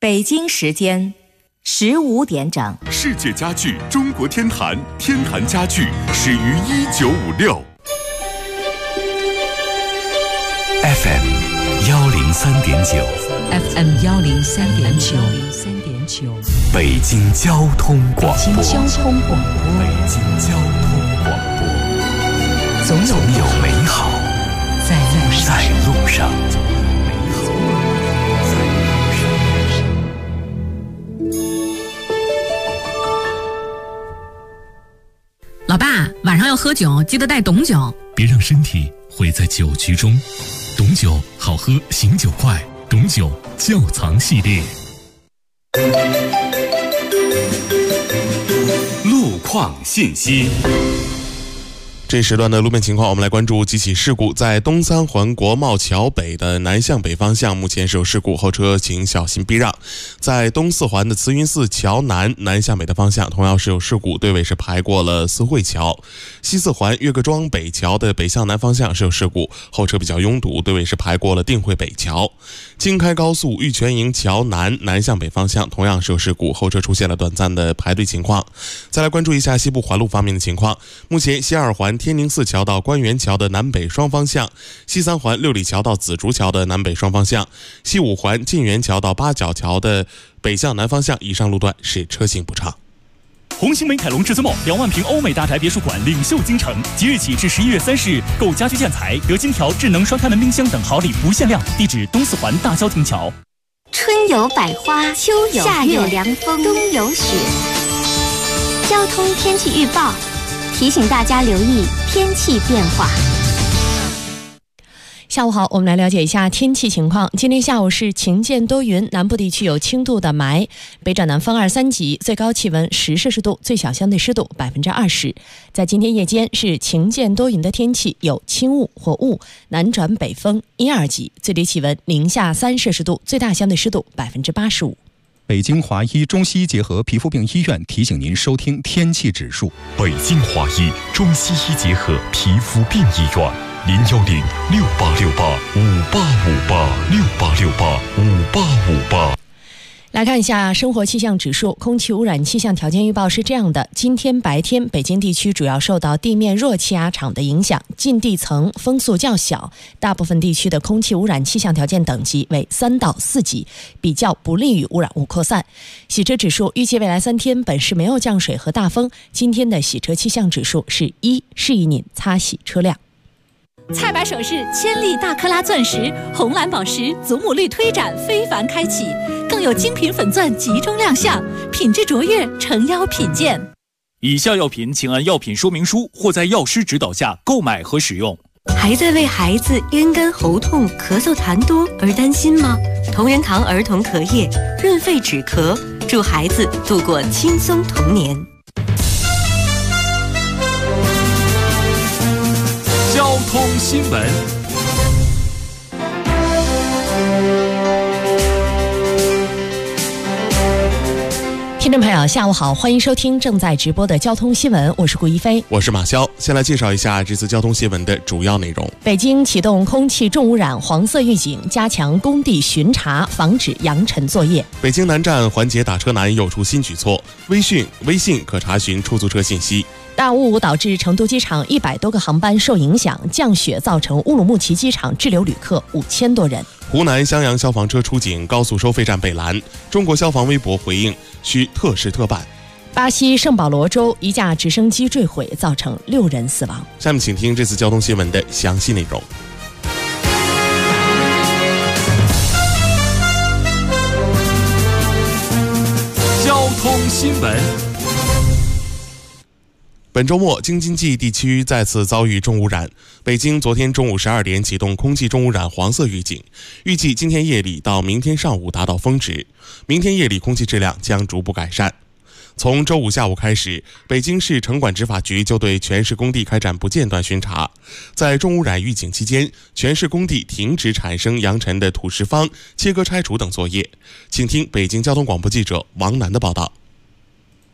北京时间15点整。 世界家具中国天坛，天坛家具始于1956。 FM 103.9 FM 103.9 北京交通广播。 北京交通广播。 总有美好在路上。 老爸，晚上要喝酒，记得带董酒， 别让身体毁在酒局中。董酒好喝，醒酒快。董酒窖藏系列。 路况信息。 这时段的路面情况，我们来关注几起事故。在东三环国贸桥北的南向北方向，目前是有事故，后车请小心避让。在东四环的慈云寺桥南向北的方向，同样是有事故，队尾是排过了四惠桥。西四环岳各庄北桥的北向南方向是有事故，后车比较拥堵，队尾是排过了定慧北桥。京开高速玉泉营桥南向北方向，同样是有事故，后车出现了短暂的排队情况。再来关注一下西部环路方面的情况，目前西二环天宁寺桥到官园桥的南北双方向，西三环六里桥到紫竹桥的南北双方向，西五环晋园桥到八角桥的北向南方向，以上路段是车行不畅。 红星美凯龙至尊梦2万平欧美大宅别墅馆领袖京城，即日起至11月30日，购家居建材得金条、智能双开门冰箱等好礼不限量。地址东四环大郊亭桥。 春有百花，秋有夏有凉风，冬有雪。交通天气预报提醒大家留意天气变化。 下午好，我们来了解一下天气情况。今天下午是晴间多云，南部地区有轻度的霾，北转南风2、3级，最高气温10摄氏度，最小相对湿度20%。在今天夜间是晴间多云的天气，有轻雾或雾，南转北风1、2级，最低气温零下3摄氏度，最大相对湿度85%。 北京华医中西医结合皮肤病医院提醒您收听天气指数。 北京华医中西医结合皮肤病医院，0106868585868685858。 来看一下生活气象指数，空气污染气象条件预报是这样的：今天白天，北京地区主要受到地面弱气压场的影响，近地层风速较小，大部分地区的空气污染气象条件等级为3到4级，比较不利于污染物扩散。洗车指数预计未来3天本市没有降水和大风，今天的洗车气象指数是1，适宜您擦洗车辆。 菜百首饰千粒大克拉钻石、红蓝宝石祖母绿推展非凡开启，更有精品粉钻集中亮相，品质卓越，诚邀品鉴。 以下药品请按药品说明书或在药师指导下购买和使用。 还在为孩子咽干喉痛、咳嗽痰多而担心吗？同仁堂儿童咳液润肺止咳，助孩子度过轻松童年。 交通新闻。 听众朋友下午好，欢迎收听正在直播的交通新闻，我是顾一飞， 我是马潇。先来介绍一下这次交通新闻的主要内容。 北京启动空气重污染黄色预警，加强工地巡查，防止扬尘作业。 北京南站缓解打车难又出新举措，微信可查询出租车信息。 大雾导致成都机场100多个航班受影响，降雪造成乌鲁木齐机场滞留旅客5000多人。 湖南襄阳消防车出警，高速收费站被拦，中国消防微博回应需特事特办。 巴西圣保罗州一架直升机坠毁，造成6人死亡。 下面请听这次交通新闻的详细内容。 交通新闻。 本周末，京津冀地区再次遭遇重污染。北京昨天中午12点启动空气重污染黄色预警，预计今天夜里到明天上午达到峰值，明天夜里空气质量将逐步改善。从周五下午开始，北京市城管执法局就对全市工地开展不间断巡查。在重污染预警期间，全市工地停止产生扬尘的土石方、切割拆除等作业。请听北京交通广播记者王楠的报道。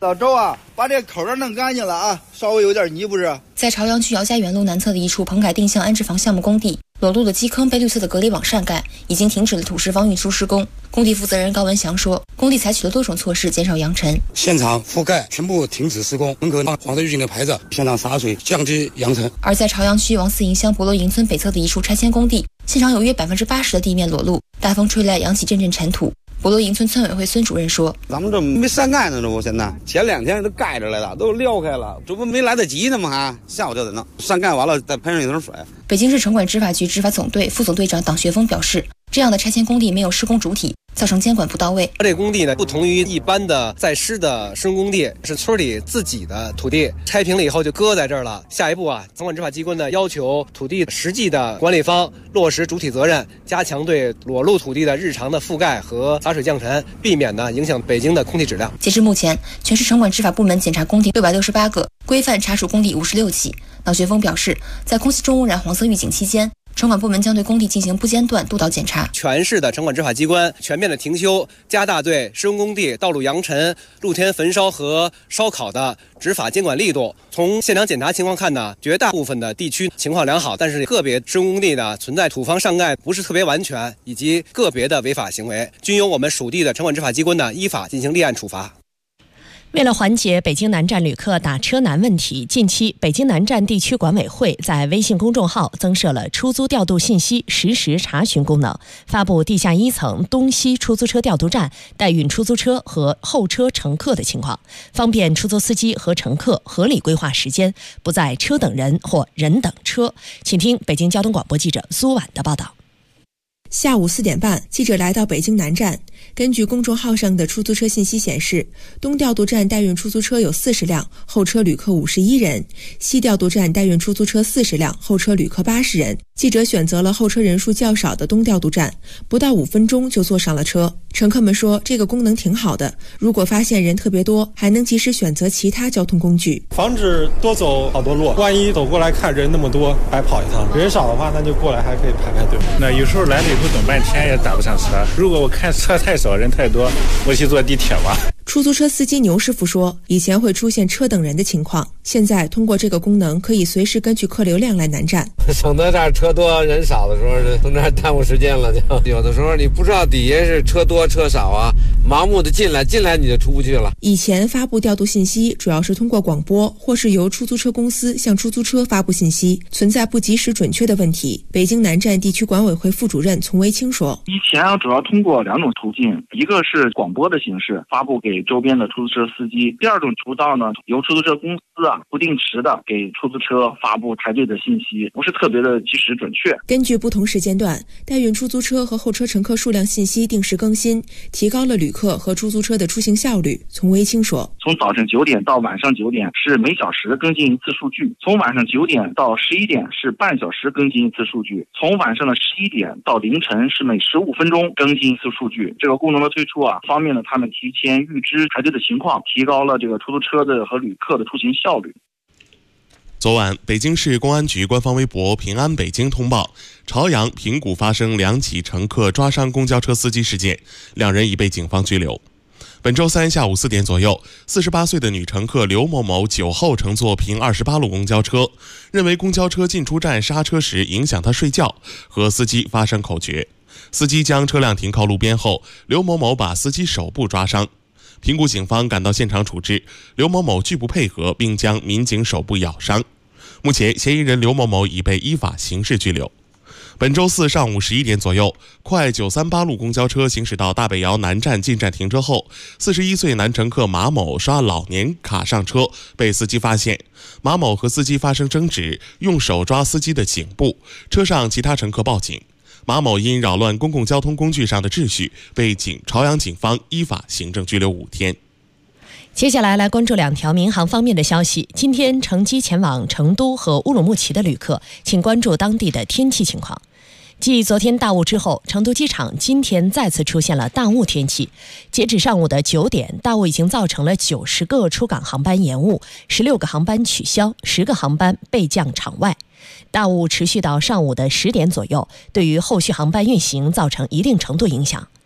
老周啊，把这口罩弄干净了啊，稍微有点泥不是？ 在朝阳区姚家园路南侧的一处棚改定向安置房项目工地，裸露的基坑被绿色的隔离网扇盖，已经停止了土石方运输施工。工地负责人高文祥说，工地采取了多种措施减少扬尘， 现场覆盖全部停止施工，门口放黄色预警的牌子，现场洒水降低扬尘。 而在朝阳区王四营乡博罗营村北侧的一处拆迁工地，现场有约80%的地面裸露，大风吹来扬起阵阵尘土。博罗营村村委会孙主任说， 咱们这没晒干呢，这不现在前2天都盖着来了，都撩开了，这不没来得及呢吗？还下午就得弄，晒干完了再喷上一层水。 北京市城管执法局执法总队副总队长党学峰表示，这样的拆迁工地没有施工主体，造成监管不到位。 这工地呢，不同于一般的在施的施工工地，是村里自己的土地，拆平了以后就搁在这儿了。下一步啊，城管执法机关呢要求土地实际的管理方落实主体责任，加强对裸露土地的日常的覆盖和洒水降尘，避免呢影响北京的空气质量。 截至目前，全市城管执法部门检查工地668个，规范查处工地56起。党学峰表示，在空气重污染黄色预警期间，城管部门将对工地进行不间断督导检查。 全市的城管执法机关全面的停修，加大对施工工地道路扬尘、露天焚烧和烧烤的执法监管力度。从现场检查情况看呢，绝大部分的地区情况良好，但是个别施工工地呢存在土方上盖不是特别完全，以及个别的违法行为，均由我们属地的城管执法机关呢依法进行立案处罚。 为了缓解北京南站旅客打车难问题，近期北京南站地区管委会在微信公众号增设了出租调度信息实时查询功能，发布地下1层东西出租车调度站代运出租车和候车乘客的情况，方便出租司机和乘客合理规划时间，不再车等人或人等车。请听北京交通广播记者苏婉的报道。 下午4点半，记者来到北京南站。根据公众号上的出租车信息显示，东调度站代运出租车有40辆，候车旅客51人；西调度站代运出租车40辆，候车旅客80人。记者选择了候车人数较少的东调度站，不到5分钟就坐上了车。乘客们说，这个功能挺好的，如果发现人特别多，还能及时选择其他交通工具， 防止多走好多路。万一走过来看人那么多，白跑一趟；人少的话，那就过来还可以排队。 那有时候来了以后等半天也打不上车，如果我看车太少人太多，我去坐地铁吧。 出租车司机牛师傅说，以前会出现车等人的情况，现在通过这个功能可以随时根据客流量来南站， 省得这儿车多人少的时候从这儿耽误时间了。就有的时候你不知道底下是车多车少啊，盲目的进来你就出不去了。 以前发布调度信息主要是通过广播或是由出租车公司向出租车发布信息，存在不及时准确的问题。北京南站地区管委会副主任丛维清说， 以前主要通过2种途径，一个是广播的形式发布给周边的出租车司机，第2种途道呢，由出租车公司不定时的给出租车发布排队的信息，不是特别的及时准确。 根据不同时间段，代运出租车和候车乘客数量信息定时更新，提高了旅客和出租车的出行效率。丛维清说， 从早晨9点到晚上9点是每小时更新一次数据，从晚上9点到11点是半小时更新一次数据，从晚上的11点到凌晨是每15分钟更新一次数据。这个功能的推出方便了他们提前预知排队的情况，提高了这个出租车的和旅客的出行效率。 昨晚，北京市公安局官方微博平安北京通报，朝阳平谷发生2起乘客抓伤公交车司机事件，2人已被警方拘留。本周3下午4点左右，48岁的女乘客刘某某酒后乘坐平28路公交车，认为公交车进出站刹车时影响她睡觉，和司机发生口角。司机将车辆停靠路边后，刘某某把司机手部抓伤。平谷警方赶到现场处置，刘某某拒不配合，并将民警手部咬伤。目前，嫌疑人刘某某已被依法刑事拘留。本周4上午11点左右，快938路公交车行驶到大北窑南站进站停车后，41岁男乘客马某刷老年卡上车，被司机发现。马某和司机发生争执，用手抓司机的颈部，车上其他乘客报警。马某因扰乱公共交通工具上的秩序，被朝阳警方依法行政拘留5天。 接下来关注2条民航方面的消息。今天乘机前往成都和乌鲁木齐的旅客，请关注当地的天气情况。继昨天大雾之后，成都机场今天再次出现了大雾天气。截止上午的9点，大雾已经造成了90个出港航班延误，16个航班取消，10个航班备降场外。大雾持续到上午的10点左右，对于后续航班运行造成一定程度影响。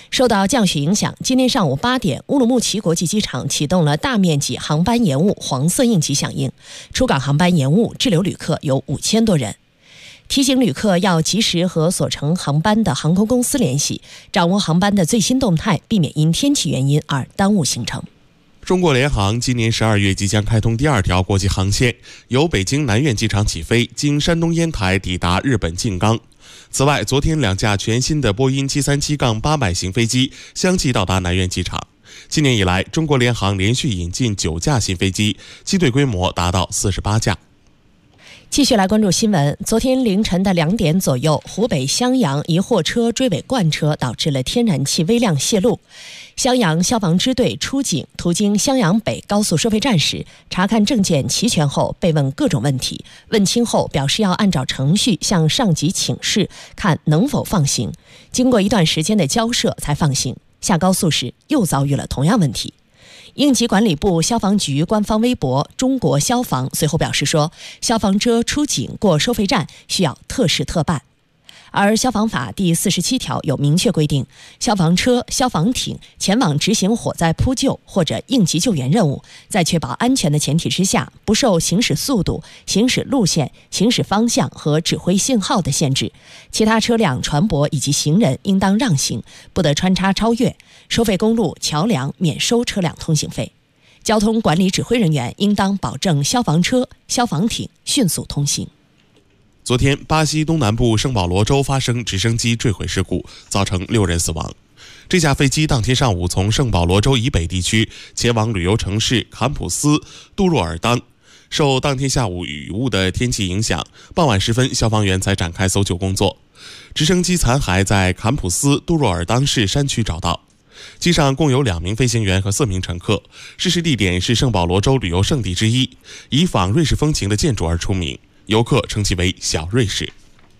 受到降雪影响，今天上午8点，乌鲁木齐国际机场启动了大面积航班延误黄色应急响应，出港航班延误，滞留旅客有5000多人。提醒旅客要及时和所乘航班的航空公司联系，掌握航班的最新动态，避免因天气原因而耽误行程。 中国联航今年12月即将开通第2条国际航线，由北京南苑机场起飞，经山东烟台抵达日本静冈。此外，昨天2架全新的波音737-800型飞机相继到达南苑机场。今年以来，中国联航连续引进9架新飞机，机队规模达到48架。 继续来关注新闻。昨天凌晨的2点左右，湖北襄阳一货车追尾罐车，导致了天然气微量泄漏。襄阳消防支队出警途经襄阳北高速收费站时，查看证件齐全后，被问各种问题，问清后表示要按照程序向上级请示，看能否放行。经过一段时间的交涉才放行。下高速时又遭遇了同样问题。应急管理部消防局官方微博中国消防随后表示说，消防车出警过收费站需要特事特办。而消防法第47条有明确规定，消防车、消防艇前往执行火灾扑救或者应急救援任务，在确保安全的前提之下，不受行驶速度、行驶路线、行驶方向和指挥信号的限制。其他车辆、船舶以及行人应当让行，不得穿插超越。收费公路、桥梁免收车辆通行费。交通管理指挥人员应当保证消防车、消防艇迅速通行。 昨天，巴西东南部圣保罗州发生直升机坠毁事故，造成6人死亡。这架飞机当天上午从圣保罗州以北地区前往旅游城市坎普斯杜若尔当，受当天下午雨雾的天气影响，傍晚时分，消防员才展开搜救工作。直升机残骸在坎普斯杜若尔当市山区找到。机上共有2名飞行员和4名乘客。失事地点是圣保罗州旅游胜地之一，以仿瑞士风情的建筑而出名，游客称其为小瑞士。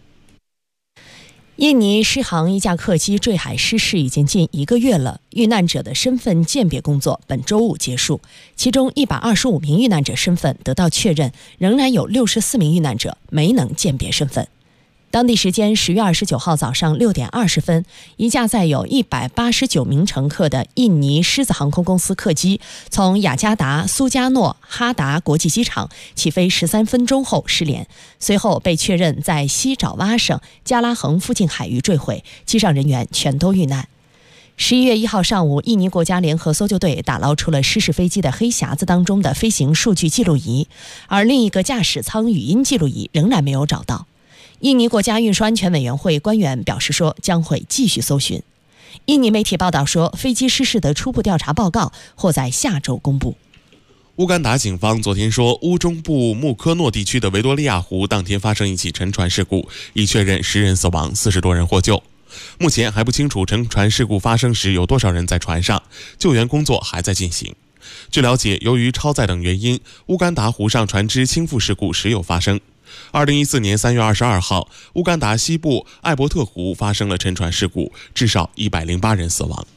印尼狮航一架客机坠海失事已经近1个月了，遇难者的身份鉴别工作本周五结束，其中125名遇难者身份得到确认，仍然有64名遇难者没能鉴别身份。当地时间10月29号早上6点20分，一架载有189名乘客的印尼狮子航空公司客机从雅加达苏加诺哈达国际机场起飞13分钟后失联，随后被确认在西爪哇省加拉横附近海域坠毁，机上人员全都遇难。11月1号上午，印尼国家联合搜救队打捞出了失事飞机的黑匣子当中的飞行数据记录仪，而另一个驾驶舱语音记录仪仍然没有找到。印尼国家运输安全委员会官员表示说，将会继续搜寻。印尼媒体报道说，飞机失事的初步调查报告或在下周公布。 乌干达警方昨天说，乌中部穆科诺地区的维多利亚湖当天发生一起沉船事故，已确认10人死亡，40多人获救。目前还不清楚沉船事故发生时有多少人在船上，救援工作还在进行。据了解，由于超载等原因，乌干达湖上船只倾覆事故时有发生。2014年3月22号，乌干达西部艾伯特湖发生了沉船事故，至少108人死亡。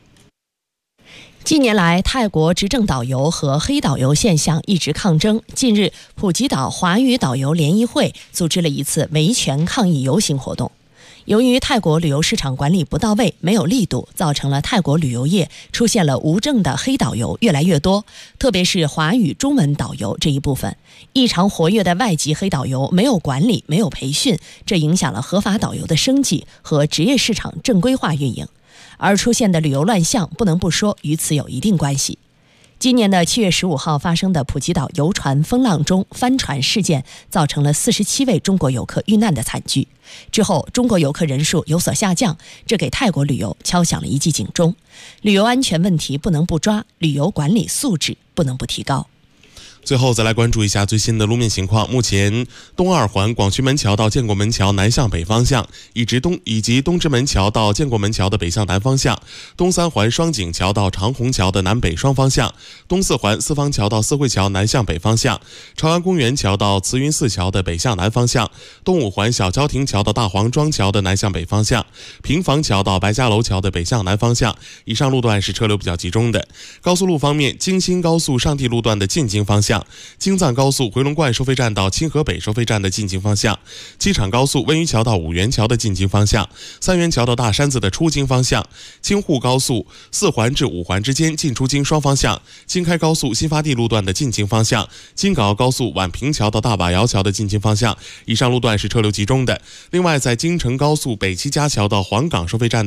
近年来，泰国执政导游和黑导游现象一直抗争。近日，普吉岛华语导游联谊会组织了一次维权抗议游行活动。由于泰国旅游市场管理不到位，没有力度，造成了泰国旅游业出现了无证的黑导游越来越多，特别是华语中文导游这一部分。异常活跃的外籍黑导游没有管理，没有培训，这影响了合法导游的生计和职业市场正规化运营。而出现的旅游乱象，不能不说与此有一定关系。今年的7月15号发生的普吉岛游船风浪中翻船事件，造成了47位中国游客遇难的惨剧。之后，中国游客人数有所下降，这给泰国旅游敲响了一记警钟。旅游安全问题不能不抓，旅游管理素质不能不提高。 最后再来关注一下最新的路面情况。目前东二环广渠门桥到建国门桥南向北方向，以及东直门桥到建国门桥的北向南方向，东三环双井桥到长虹桥的南北双方向，东四环四方桥到四惠桥南向北方向，朝阳公园桥到慈云寺桥的北向南方向，东五环小桥亭桥到大黄庄桥的南向北方向，平房桥到白家楼桥的北向南方向。以上路段是车流比较集中的。高速路方面，京新高速上地路段的进京方向向，京藏高速回龙观收费站到清河北收费站的进京方向，机场高速温榆桥到五原桥的进京方向，三元桥到大山子的出京方向，京沪高速4环至5环之间进出京双方向，京开高速新发地路段的进京方向，京港澳高速宛平桥到大把窑桥的进京方向，以上路段是车流集中的。另外，在京承高速北七家桥到黄岗收费站的